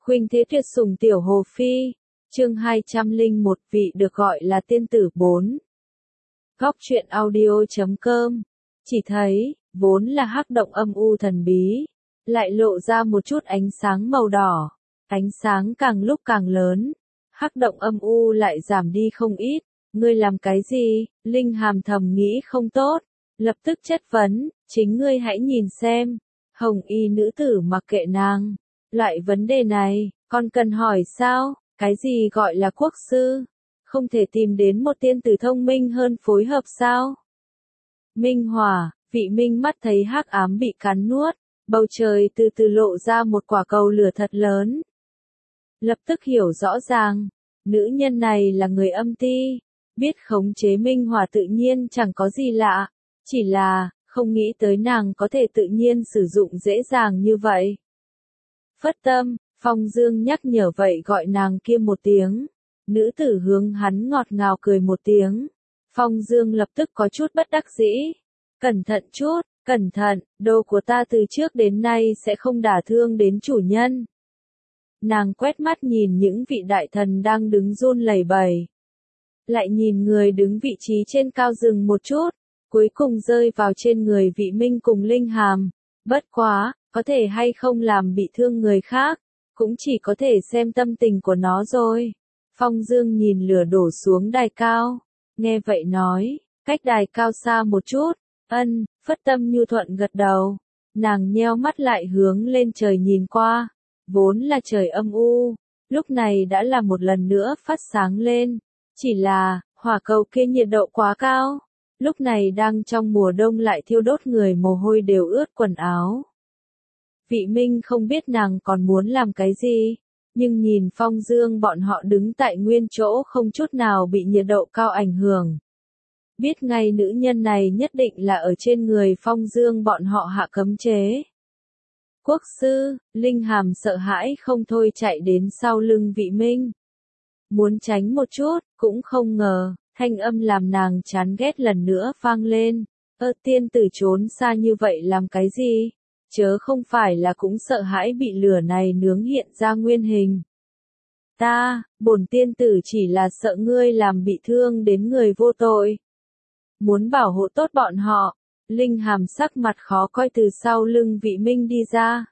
Khuynh thế tuyệt sủng tiểu hồ phi. Chương 201 vị được gọi là tiên tử 4. Góc truyện audio.com. Chỉ thấy, vốn là hắc động âm u thần bí, lại lộ ra một chút ánh sáng màu đỏ. Ánh sáng càng lúc càng lớn, hắc động âm u lại giảm đi không ít. Ngươi làm cái gì? Linh Hàm thầm nghĩ không tốt, lập tức chất vấn, chính ngươi hãy nhìn xem. Hồng y nữ tử mặc kệ nàng. Loại vấn đề này, còn cần hỏi sao? Cái gì gọi là quốc sư? Không thể tìm đến một tiên tử thông minh hơn phối hợp sao? Minh Hỏa, vị Minh mắt thấy hắc ám bị cắn nuốt, bầu trời từ từ lộ ra một quả cầu lửa thật lớn. Lập tức hiểu rõ ràng, nữ nhân này là người âm ti, biết khống chế Minh Hỏa tự nhiên chẳng có gì lạ, chỉ là, không nghĩ tới nàng có thể tự nhiên sử dụng dễ dàng như vậy. Phất tâm, Phong Dương nhắc nhở vậy gọi nàng kia một tiếng. Nữ tử hướng hắn ngọt ngào cười một tiếng. Phong Dương lập tức có chút bất đắc dĩ. Cẩn thận chút, cẩn thận, đồ của ta từ trước đến nay sẽ không đả thương đến chủ nhân. Nàng quét mắt nhìn những vị đại thần đang đứng run lẩy bẩy. Lại nhìn người đứng vị trí trên cao rừng một chút, cuối cùng rơi vào trên người vị Minh cùng Linh Hàm. Bất quá, có thể hay không làm bị thương người khác, cũng chỉ có thể xem tâm tình của nó rồi. Phong Dương nhìn lửa đổ xuống đài cao, nghe vậy nói, cách đài cao xa một chút. Phất tâm nhu thuận gật đầu. Nàng nheo mắt lại hướng lên trời nhìn qua, vốn là trời âm u, lúc này đã là một lần nữa phát sáng lên. Chỉ là, hỏa cầu kia nhiệt độ quá cao, lúc này đang trong mùa đông lại thiêu đốt người mồ hôi đều ướt quần áo. Vị Minh không biết nàng còn muốn làm cái gì, nhưng nhìn Phong Dương bọn họ đứng tại nguyên chỗ không chút nào bị nhiệt độ cao ảnh hưởng. Biết ngay nữ nhân này nhất định là ở trên người Phong Dương bọn họ hạ cấm chế. Quốc sư, Linh Hàm sợ hãi không thôi chạy đến sau lưng vị Minh. Muốn tránh một chút, cũng không ngờ, thanh âm làm nàng chán ghét lần nữa vang lên. Tiên tử trốn xa như vậy làm cái gì? Chớ không phải là cũng sợ hãi bị lửa này nướng hiện ra nguyên hình. Bổn tiên tử chỉ là sợ ngươi làm bị thương đến người vô tội. Muốn bảo hộ tốt bọn họ. Linh Hàm sắc mặt khó coi từ sau lưng vị Minh đi ra.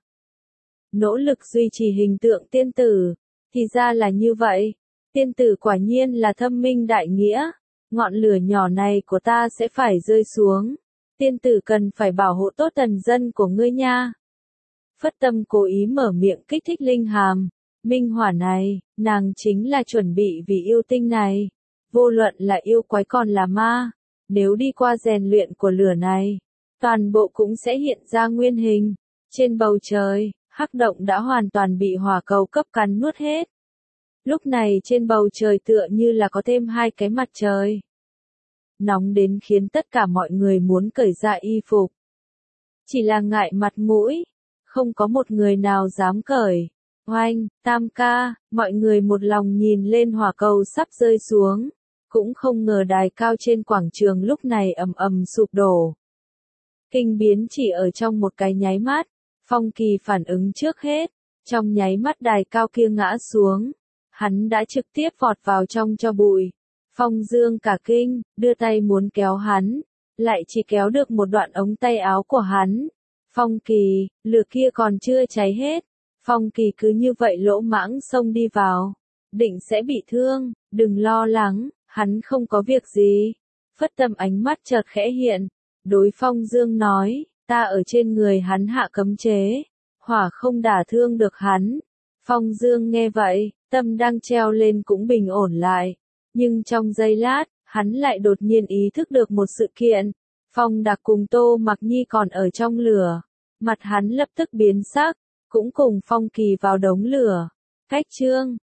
Nỗ lực duy trì hình tượng tiên tử. Thì ra là như vậy. Tiên tử quả nhiên là thâm minh đại nghĩa. Ngọn lửa nhỏ này của ta sẽ phải rơi xuống. Tiên tử cần phải bảo hộ tốt thần dân của ngươi nha. Phất tâm cố ý mở miệng kích thích Linh Hàm. Minh Hỏa này, nàng chính là chuẩn bị vì yêu tinh này. Vô luận là yêu quái còn là ma. Nếu đi qua rèn luyện của lửa này, toàn bộ cũng sẽ hiện ra nguyên hình. Trên bầu trời, hắc động đã hoàn toàn bị hỏa cầu cấp cắn nuốt hết. Lúc này trên bầu trời tựa như là có thêm hai cái mặt trời. Nóng đến khiến tất cả mọi người muốn cởi ra y phục. Chỉ là ngại mặt mũi, không có một người nào dám cởi. Oanh, Tam ca, mọi người một lòng nhìn lên hỏa cầu sắp rơi xuống. Cũng không ngờ đài cao trên quảng trường lúc này ầm ầm sụp đổ. Kinh biến chỉ ở trong một cái nháy mắt, Phong Kỳ phản ứng trước hết, trong nháy mắt đài cao kia ngã xuống. Hắn đã trực tiếp vọt vào trong tro bụi. Phong Dương cả kinh, đưa tay muốn kéo hắn, lại chỉ kéo được một đoạn ống tay áo của hắn. Phong Kỳ, lửa kia còn chưa cháy hết. Phong Kỳ cứ như vậy lỗ mãng xông đi vào. Định sẽ bị thương, đừng lo lắng, hắn không có việc gì. Phất tâm ánh mắt chợt khẽ hiện. Đối Phong Dương nói, ta ở trên người hắn hạ cấm chế. Hỏa không đả thương được hắn. Phong Dương nghe vậy, tâm đang treo lên cũng bình ổn lại. Nhưng trong giây lát, hắn lại đột nhiên ý thức được một sự kiện. Phong Đạc cùng Tô Mặc Nhi còn ở trong lửa. Mặt hắn lập tức biến sắc, cũng cùng Phong Kỳ vào đống lửa. Cách chương